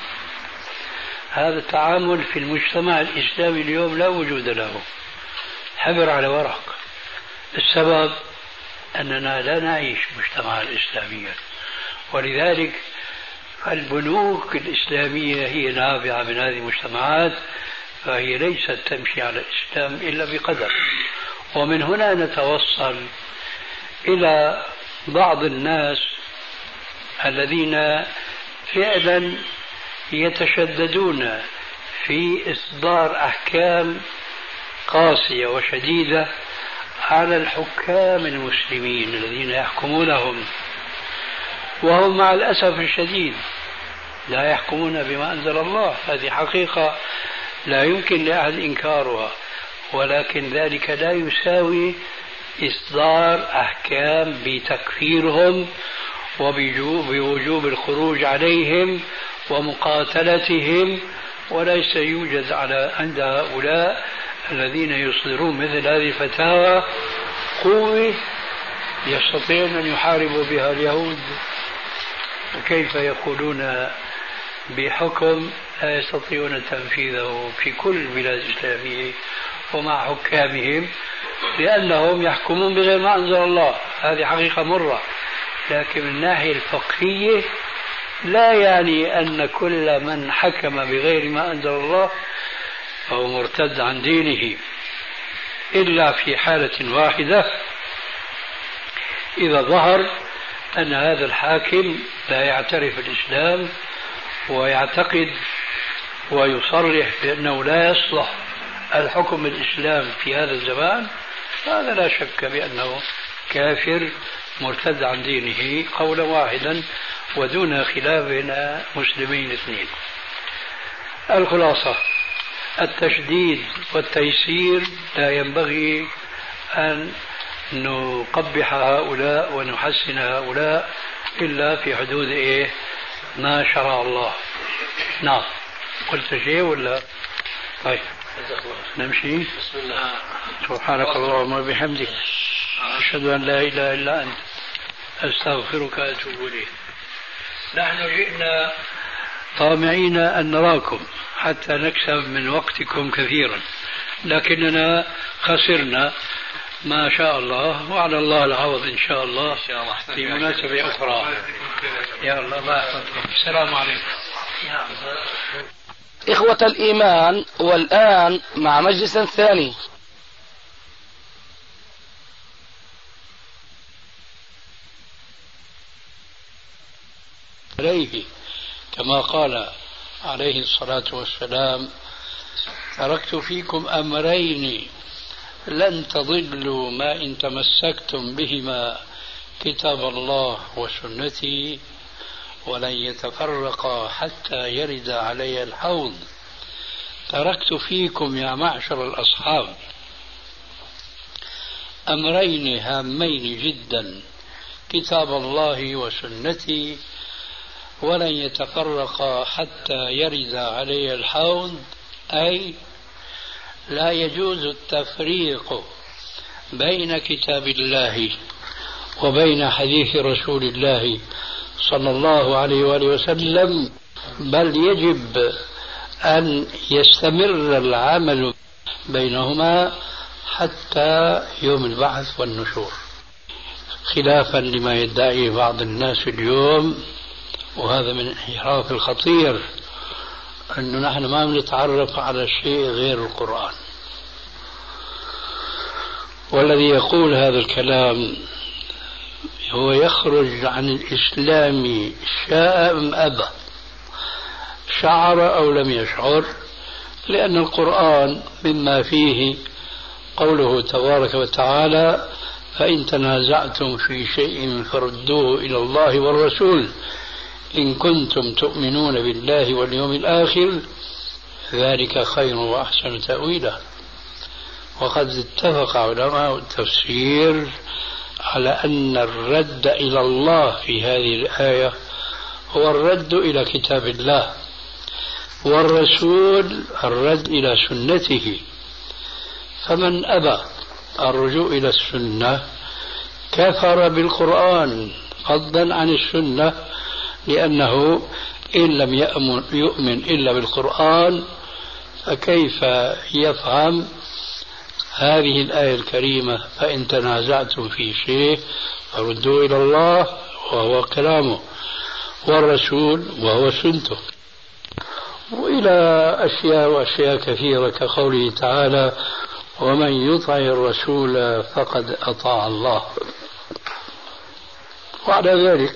هذا التعامل في المجتمع الإسلامي اليوم لا وجود له، حبر على ورق. السبب أننا لا نعيش مجتمعا إسلاميا، ولذلك البنوك الإسلامية هي نابعة من هذه المجتمعات، فهي ليست تمشي على الإسلام إلا بقدر. ومن هنا نتوصل إلى بعض الناس الذين فعلا يتشددون في إصدار أحكام قاسية وشديدة على الحكام المسلمين الذين يحكمونهم، وهم مع الأسف الشديد لا يحكمون بما أنزل الله. هذه حقيقة لا يمكن لأحد إنكارها، ولكن ذلك لا يساوي إصدار أحكام بتكفيرهم وبوجوب الخروج عليهم ومقاتلتهم. وليس يوجد عند هؤلاء الذين يصدرون مثل هذه الفتاوى قوة يستطيعون أن يحاربوا بها اليهود. وكيف يقولون بحكم لا يستطيعون تنفيذه في كل البلاد الإسلامية ومع حكامهم، لأنهم يحكمون بغير ما أنزل الله. هذه حقيقة مرة، لكن من الناحية الفقهية لا يعني أن كل من حكم بغير ما أنزل الله فهو مرتد عن دينه، إلا في حالة واحدة: إذا ظهر أن هذا الحاكم لا يعترف الإسلام ويعتقد ويصرح بأنه لا يصلح الحكم الإسلام في هذا الزمان، هذا لا شك بأنه كافر مرتد عن دينه قولا واحدا ودون خلاف بين مسلمين اثنين. الخلاصة: التشديد والتيسير لا ينبغي أن نقبح هؤلاء ونحسن هؤلاء إلا في حدود ما شرع الله. نعم. قلت شيء ولا؟ طيب نمشي. بسم الله. سبحانك اللهم وبحمدك أشهد أن لا إله إلا أنت أستغفرك وأتوب إليك. نحن جئنا طامعين أن نراكم حتى نكسب من وقتكم كثيرا، لكننا خسرنا ما شاء الله، وعلى الله العوض إن شاء الله في مناسبة أخرى. يا الله ما يحفظكم. السلام عليكم. إخوة الإيمان، والآن مع مجلس ثاني. عليه كما قال عليه الصلاة والسلام: تركت فيكم أمرين لن تضلوا ما إن تمسكتم بهما، كتاب الله وسنتي، ولن يتفرقا حتى يرد علي الحوض. تركت فيكم يا معشر الأصحاب أمرين هامين جدا: كتاب الله وسنتي، ولن يتفرقا حتى يرد علي الحوض. أي لا يجوز التفريق بين كتاب الله وبين حديث رسول الله صلى الله عليه وآله وسلم، بل يجب أن يستمر العمل بينهما حتى يوم البعث والنشور، خلافا لما يدعيه بعض الناس اليوم، وهذا من الانحراف الخطير، أنه نحن ما بنتعرف على شيء غير القرآن. والذي يقول هذا الكلام هو يخرج عن الإسلام شاء أم أبى، شعر أو لم يشعر، لأن القرآن مما فيه قوله تبارك وتعالى: فإن تنازعتم في شيء فردوه إلى الله والرسول إن كنتم تؤمنون بالله واليوم الآخر ذلك خير وأحسن تأويلا. وقد اتفق علماء التفسير على أن الرد إلى الله في هذه الآية هو الرد إلى كتاب الله، والرسول الرد إلى سنته. فمن أبى الرجوع إلى السنة كفر بالقرآن فضلا عن السنة، لأنه إن لم يؤمن إلا بالقرآن فكيف يفهم هذه الآية الكريمة: فإن تنازعتم في شيء فردوا إلى الله وهو كلامه، والرسول وهو سنته، وإلى أشياء وأشياء كثيرة كقوله تعالى: ومن يطع الرسول فقد أطاع الله. وعلى ذلك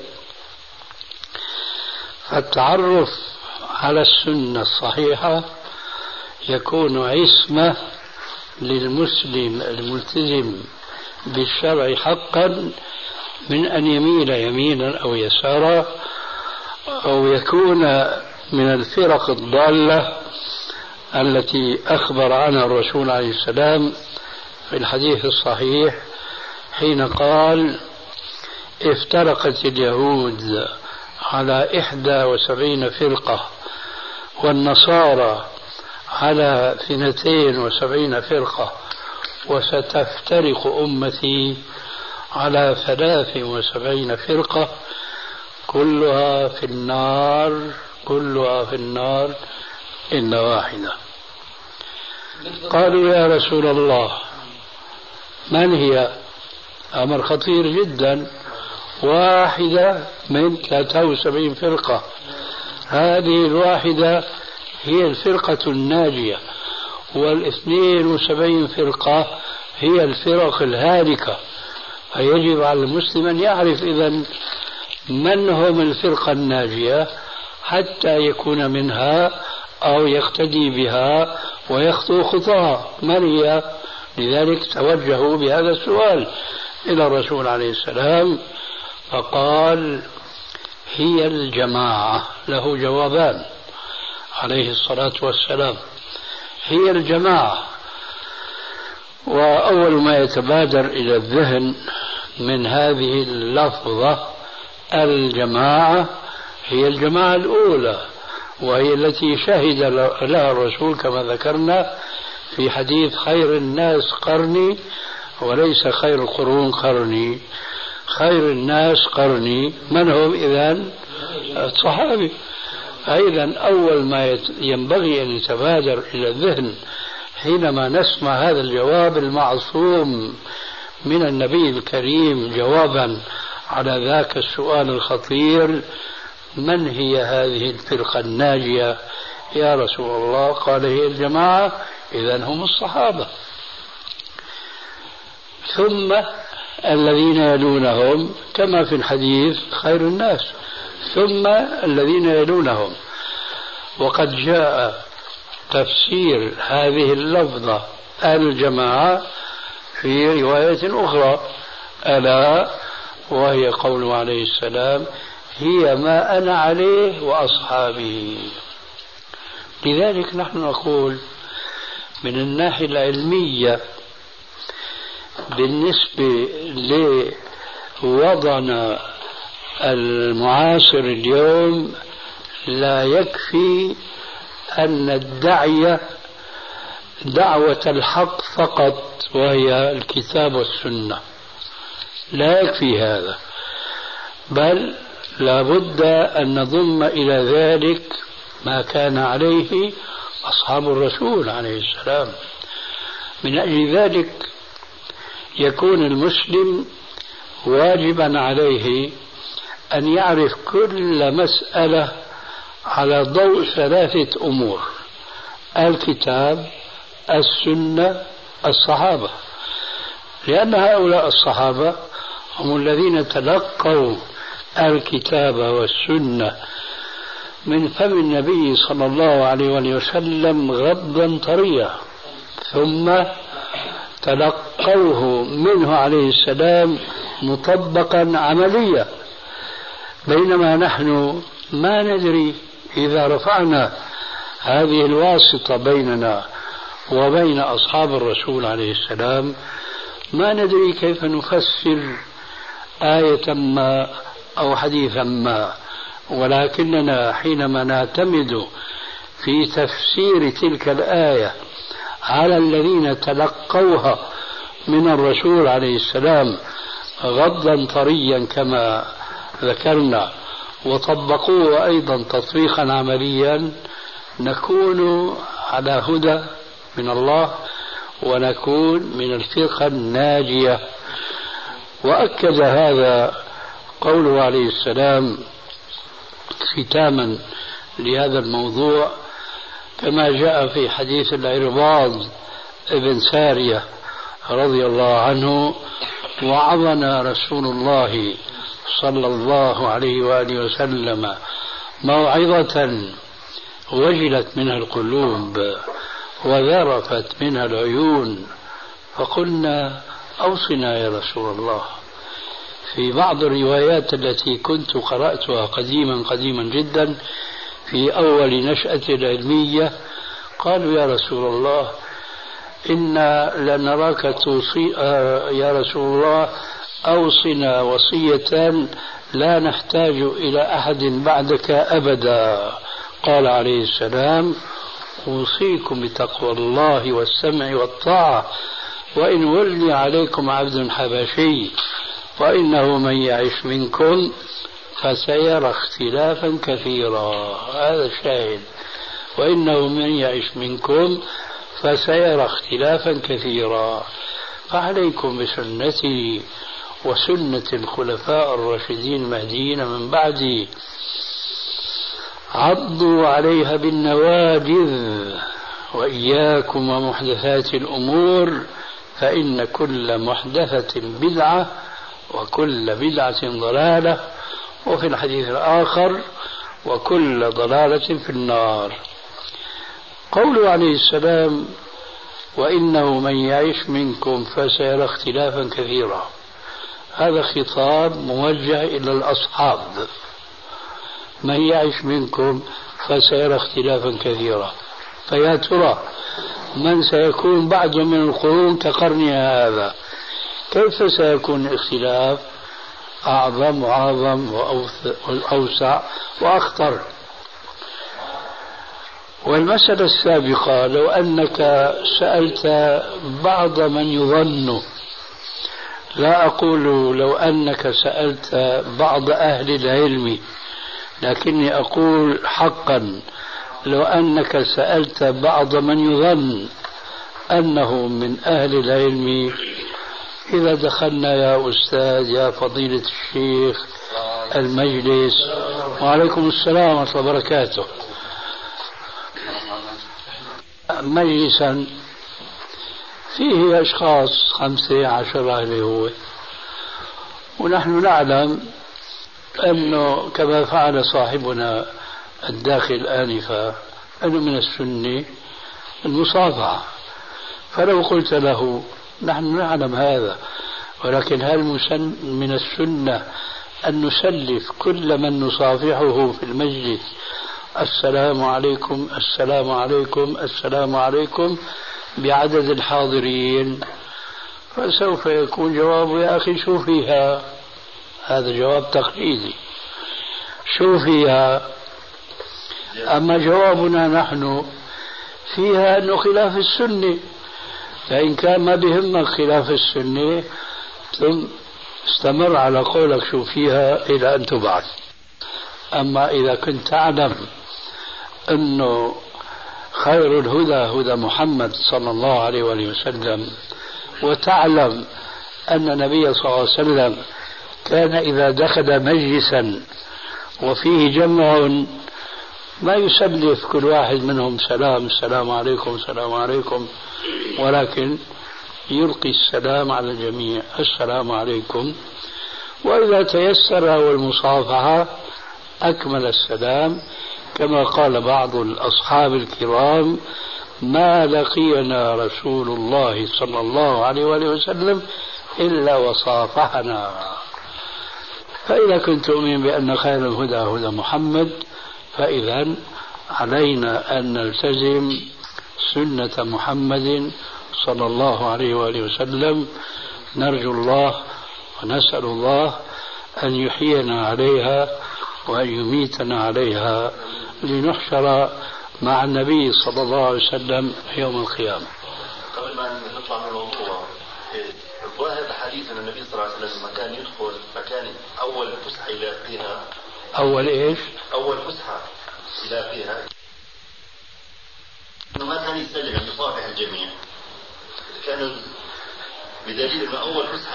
فالتعرف على السنة الصحيحة يكون عصمة للمسلم الملتزم بالشرع حقا من أن يميل يمينا أو يسارا، أو يكون من الفرق الضالة التي أخبر عنها الرسول عليه السلام في الحديث الصحيح حين قال: افترقت اليهود على 71 فرقة، والنصارى على 72 فرقة، وستفترق أمتي على 73 فرقة، كلها في النار، كلها في النار إلا واحدة. قالوا: يا رسول الله من هي؟ أمر خطير جدا، واحدة من 73 فرقة، هذه الواحدة هي الفرقة الناجية، وال72 فرقة هي الفرق الهالكة. فيجب على المسلم أن يعرف إذن من هم الفرقة الناجية حتى يكون منها أو يقتدي بها ويخطو خطاها. من هي؟ لذلك توجهوا بهذا السؤال إلى الرسول عليه السلام، فقال: هي الجماعة. له جوابان عليه الصلاة والسلام: هي الجماعة. وأول ما يتبادر إلى الذهن من هذه اللفظة الجماعة هي الجماعة الأولى وهي التي شهد لها الرسول كما ذكرنا في حديث خير الناس قرني وليس خير القرون قرني. خير الناس قرني من هم إذن؟ الصحابة. فإذا أول ما ينبغي أن يتبادر إلى الذهن حينما نسمع هذا الجواب المعصوم من النبي الكريم جوابا على ذاك السؤال الخطير: من هي هذه الفرقة الناجية يا رسول الله؟ قال: هي الجماعة. إذن هم الصحابة. ثم الذين يلونهم كما في الحديث خير الناس، ثم الذين يلونهم. وقد جاء تفسير هذه اللفظة الجماعة في رواية أخرى، ألا وهي قوله عليه السلام: هي ما أنا عليه وأصحابي. لذلك نحن نقول من الناحية العلمية بالنسبة لوضعنا المعاصر اليوم لا يكفي أن ندعي دعوة الحق فقط وهي الكتاب والسنة، لا يكفي هذا، بل لا بد أن نضم إلى ذلك ما كان عليه أصحاب الرسول عليه السلام. من أجل ذلك يكون المسلم واجبا عليه أن يعرف كل مسألة على ضوء ثلاثة أمور: الكتاب، السنة، الصحابة. لأن هؤلاء الصحابة هم الذين تلقوا الكتاب والسنة من فم النبي صلى الله عليه وسلم غضا طريا، ثم تلقوه منه عليه السلام مطبقا عمليا، بينما نحن ما ندري إذا رفعنا هذه الواسطة بيننا وبين أصحاب الرسول عليه السلام ما ندري كيف نفسر آية ما أو حديثا ما. ولكننا حينما نعتمد في تفسير تلك الآية على الذين تلقوها من الرسول عليه السلام غضا طريا كما ذكرنا وطبقوه أيضا تطبيقا عمليا، نكون على هدى من الله ونكون من الفرقة الناجية. وأكد هذا قوله عليه السلام ختاما لهذا الموضوع كما جاء في حديث العرباض ابن سارية رضي الله عنه: وعظنا رسول الله صلى الله عليه وآله وسلم موعظة وجلت منها القلوب وذرفت منها العيون، فقلنا: أوصنا يا رسول الله. في بعض الروايات التي كنت قرأتها قديما جدا في أول نشأة العلمية قالوا: يا رسول الله إنا لنراك توصي يا رسول الله أوصنا وصية لا نحتاج إلى أحد بعدك أبدا. قال عليه السلام: أوصيكم بتقوى الله والسمع والطاعة وإن ولي عليكم عبد حبشي وإنه من يعش منكم فسيرى اختلافا كثيرا. هذا الشاهد: وإنه من يعش منكم فسيرى اختلافا كثيرا. فعليكم بسنتي وسنة الخلفاء الراشدين المهديين من بعدي، عضوا عليها بالنواجذ، وإياكم ومحدثات الأمور فإن كل محدثة بدعة وكل بدعة ضلالة، وفي الحديث الآخر: وكل ضلالة في النار. قوله عليه السلام: وإنه من يعيش منكم فسيرى اختلافا كثيرا، هذا خطاب موجه إلى الأصحاب. من يعيش منكم فسيرى اختلافا كثيرا، فيا ترى من سيكون بعد من القرون كقرنها هذا؟ كيف سيكون الاختلاف أعظم وأعظم وأوسع وأخطر؟ والمسألة السابقة لو أنك سألت بعض من يظن، لا أقول لو أنك سألت بعض أهل العلم، لكني أقول حقا لو أنك سألت بعض من يظن أنه من أهل العلم، إذا دخلنا يا أستاذ يا فضيلة الشيخ المجلس، وعليكم السلام ورحمة الله وبركاته، مجلسا فيه أشخاص 15 اللي هو، ونحن نعلم أنه كما فعل صاحبنا الداخل آنفا أنه من السنة المصافحة. فلو قلت له نحن نعلم هذا، ولكن هل من السنة أن نسلف كل من نصافحه في المجلس السلام عليكم السلام عليكم السلام عليكم بعدد الحاضرين؟ فسوف يكون جوابه يا أخي شو فيها، هذا جواب تقليدي، شو فيها. أما جوابنا نحن فيها أنه خلاف السنة، فإن كان ما بهمك خلاف السنة ثم استمر على قولك شو فيها إلى أن تبعث. أما إذا كنت تعلم أنه خير الهدى هدى محمد صلى الله عليه وسلم، وتعلم أن النبي صلى الله عليه وسلم كان إذا دخل مجلسا وفيه جمع ما يسلف كل واحد منهم سلام السلام عليكم السلام عليكم، ولكن يلقي السلام على الجميع السلام عليكم، وإذا تيسر والمصافحة أكمل السلام، كما قال بعض الأصحاب الكرام ما لقينا رسول الله صلى الله عليه وسلم إلا وصافحنا. فإذا كنت تؤمن بأن خير الهدى هدى محمد، فإذا علينا أن نلتزم سنة محمد صلى الله عليه وسلم. نرجو الله ونسأل الله أن يحيينا عليها وأن يميتنا عليها لنحشر مع النبي صلى الله عليه وسلم يوم القيامة. قبل ما نطلع من الموضوع، ظاهر حديث أن النبي صلى الله عليه وسلم لما كان يدخل مكان أول فسحة يلاقيها، أول إيش؟ أول فسحة يلاقيها إنه ما كان يسلم يعني يصافح الجميع، كان بدليل أنه أول فسحة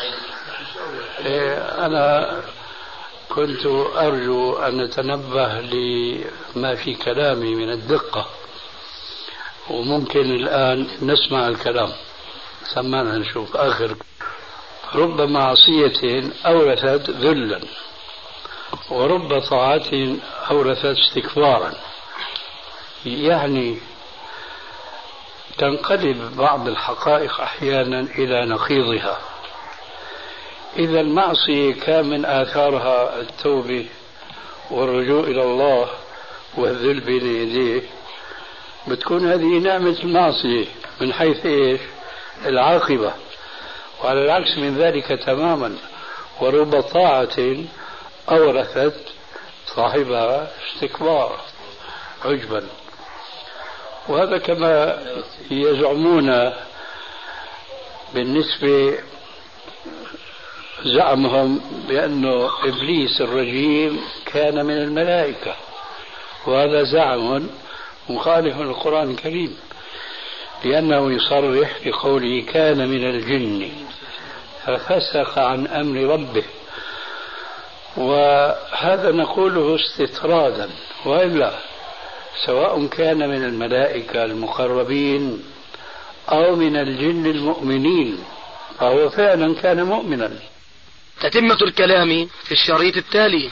أنا كنت أرجو أن نتنبه لما في كلامي من الدقة، وممكن الآن نسمع الكلام سمعنا نشوف آخر. رب معصية أورثت ذلا، ورب طاعة أورثت استكبارا، يعني تنقلب بعض الحقائق أحيانا إلى نقيضها. إذا المعصية كان من آثارها التوبة والرجوع إلى الله والذل بين يديه، بتكون هذه نعمة المعصية من حيث إيش؟ العاقبة. وعلى العكس من ذلك تماما، ورب طاعة أورثت صاحبها استكبار عجبا. وهذا كما يزعمون بالنسبة زعمهم بأنه إبليس الرجيم كان من الملائكة، وهذا زعم مخالف للقرآن الكريم، لأنه يصرح بقوله كان من الجن ففسق عن أمر ربه، وهذا نقوله استطرادا، وإلا سواء كان من الملائكة المقربين أو من الجن المؤمنين فهو فعلا كان مؤمنا. تتمة الكلام في الشريط التالي.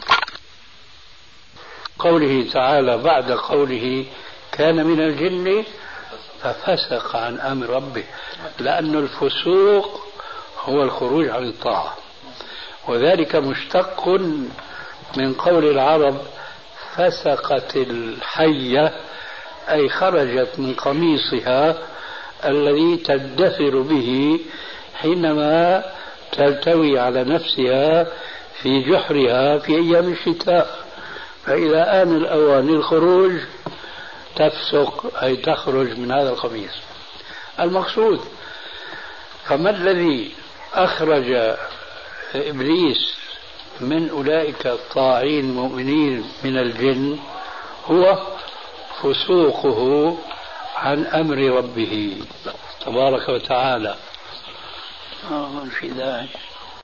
قوله تعالى بعد قوله كان من الجن ففسق عن أمر ربه، لأن الفسوق هو الخروج عن الطاعة، وذلك مشتق من قول العرب فسقت الحية، أي خرجت من قميصها الذي تدثر به حينما تلتوي على نفسها في جحرها في أيام الشتاء، فإذا آن الأوان الخروج تفسق أي تخرج من هذا القميص. المقصود فما الذي أخرج إبليس من أولئك الطاعين المؤمنين من الجن هو فسوقه عن أمر ربه تبارك وتعالى. في داعي